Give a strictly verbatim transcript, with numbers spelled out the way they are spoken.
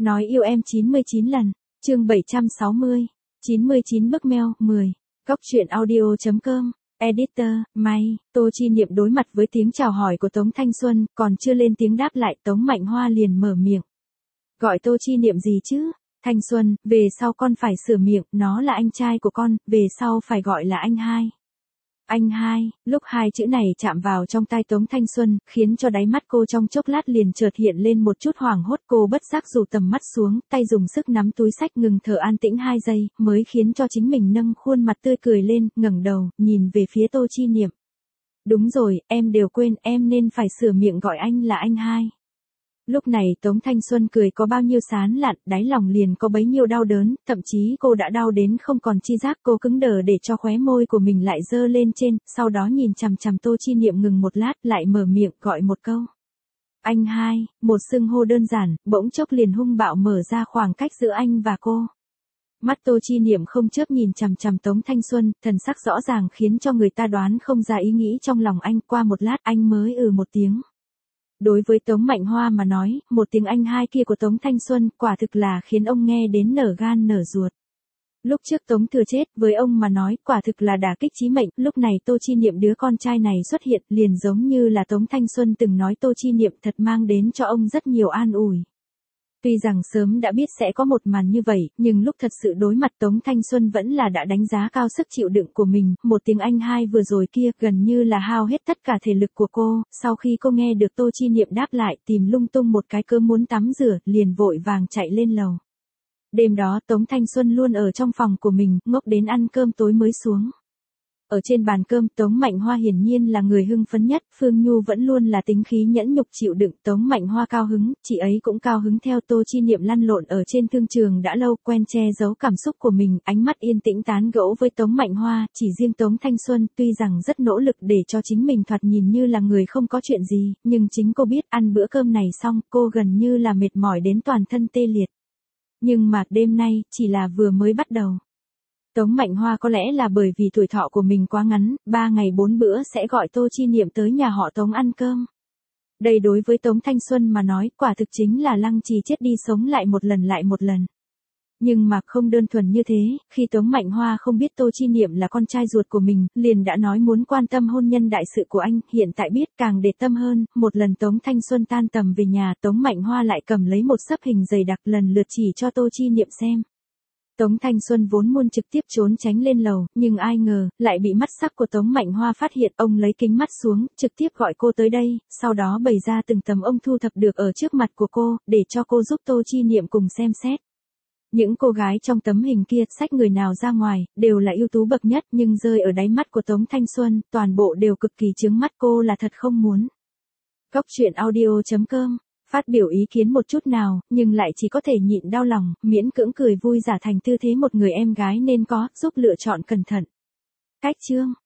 Nói yêu em chín mươi chín lần, chương bảy trăm sáu mươi, chín mươi chín bức mail, mười. Góc truyện audio.com, Editor, May, Tô Chi Niệm đối mặt với tiếng chào hỏi của Tống Thanh Xuân, còn chưa lên tiếng đáp lại, Tống Mạnh Hoa liền mở miệng. Gọi Tô Chi Niệm gì chứ? Thanh Xuân, về sau con phải sửa miệng, nó là anh trai của con, về sau phải gọi là anh hai. Anh hai, lúc hai chữ này chạm vào trong tai Tống Thanh Xuân, khiến cho đáy mắt cô trong chốc lát liền chợt hiện lên một chút hoảng hốt, cô bất giác rủ tầm mắt xuống, tay dùng sức nắm túi xách ngừng thở an tĩnh hai giây, mới khiến cho chính mình nâng khuôn mặt tươi cười lên, ngẩng đầu, nhìn về phía Tô Chi Niệm. Đúng rồi, em đều quên, em nên phải sửa miệng gọi anh là anh hai. Lúc này Tống Thanh Xuân cười có bao nhiêu sán lạn, đáy lòng liền có bấy nhiêu đau đớn, thậm chí cô đã đau đến không còn chi giác, cô cứng đờ để cho khóe môi của mình lại dơ lên trên, sau đó nhìn chằm chằm Tô Chi Niệm ngừng một lát, lại mở miệng gọi một câu. Anh hai, một xưng hô đơn giản, bỗng chốc liền hung bạo mở ra khoảng cách giữa anh và cô. Mắt Tô Chi Niệm không chớp nhìn chằm chằm Tống Thanh Xuân, thần sắc rõ ràng khiến cho người ta đoán không ra ý nghĩ trong lòng anh, qua một lát anh mới ừ một tiếng. Đối với Tống Mạnh Hoa mà nói, một tiếng anh hai kia của Tống Thanh Xuân quả thực là khiến ông nghe đến nở gan nở ruột. Lúc trước Tống Thừa chết, với ông mà nói, quả thực là đả kích chí mệnh, lúc này Tô Chi Niệm đứa con trai này xuất hiện, liền giống như là Tống Thanh Xuân từng nói Tô Chi Niệm thật mang đến cho ông rất nhiều an ủi. Tuy rằng sớm đã biết sẽ có một màn như vậy, nhưng lúc thật sự đối mặt Tống Thanh Xuân vẫn là đã đánh giá cao sức chịu đựng của mình, một tiếng anh hai vừa rồi kia gần như là hao hết tất cả thể lực của cô, sau khi cô nghe được Tô Chi Niệm đáp lại tìm lung tung một cái cớ muốn tắm rửa, liền vội vàng chạy lên lầu. Đêm đó Tống Thanh Xuân luôn ở trong phòng của mình, ngốc đến ăn cơm tối mới xuống. Ở trên bàn cơm, Tống Mạnh Hoa hiển nhiên là người hưng phấn nhất, Phương Nhu vẫn luôn là tính khí nhẫn nhục chịu đựng, Tống Mạnh Hoa cao hứng, chị ấy cũng cao hứng theo. Tô Chi Niệm lăn lộn ở trên thương trường đã lâu, quen che giấu cảm xúc của mình, ánh mắt yên tĩnh tán gẫu với Tống Mạnh Hoa, chỉ riêng Tống Thanh Xuân tuy rằng rất nỗ lực để cho chính mình thoạt nhìn như là người không có chuyện gì, nhưng chính cô biết ăn bữa cơm này xong, cô gần như là mệt mỏi đến toàn thân tê liệt. Nhưng mà đêm nay, chỉ là vừa mới bắt đầu. Tống Mạnh Hoa có lẽ là bởi vì tuổi thọ của mình quá ngắn, ba ngày bốn bữa sẽ gọi Tô Chi Niệm tới nhà họ Tống ăn cơm. Đây đối với Tống Thanh Xuân mà nói, quả thực chính là lăng trì chết đi sống lại một lần lại một lần. Nhưng mà không đơn thuần như thế, khi Tống Mạnh Hoa không biết Tô Chi Niệm là con trai ruột của mình, liền đã nói muốn quan tâm hôn nhân đại sự của anh, hiện tại biết càng để tâm hơn, một lần Tống Thanh Xuân tan tầm về nhà, Tống Mạnh Hoa lại cầm lấy một xấp hình dày đặc lần lượt chỉ cho Tô Chi Niệm xem. Tống Thanh Xuân vốn muốn trực tiếp trốn tránh lên lầu, nhưng ai ngờ, lại bị mắt sắc của Tống Mạnh Hoa phát hiện, ông lấy kính mắt xuống, trực tiếp gọi cô tới đây, sau đó bày ra từng tấm ông thu thập được ở trước mặt của cô, để cho cô giúp Tô Chi Niệm cùng xem xét. Những cô gái trong tấm hình kia, xách người nào ra ngoài, đều là ưu tú bậc nhất, nhưng rơi ở đáy mắt của Tống Thanh Xuân, toàn bộ đều cực kỳ chướng mắt, cô là thật không muốn. Góc truyện audio.com phát biểu ý kiến một chút nào, nhưng lại chỉ có thể nhịn đau lòng, miễn cưỡng cười vui giả thành tư thế một người em gái nên có, giúp lựa chọn cẩn thận. Cách chương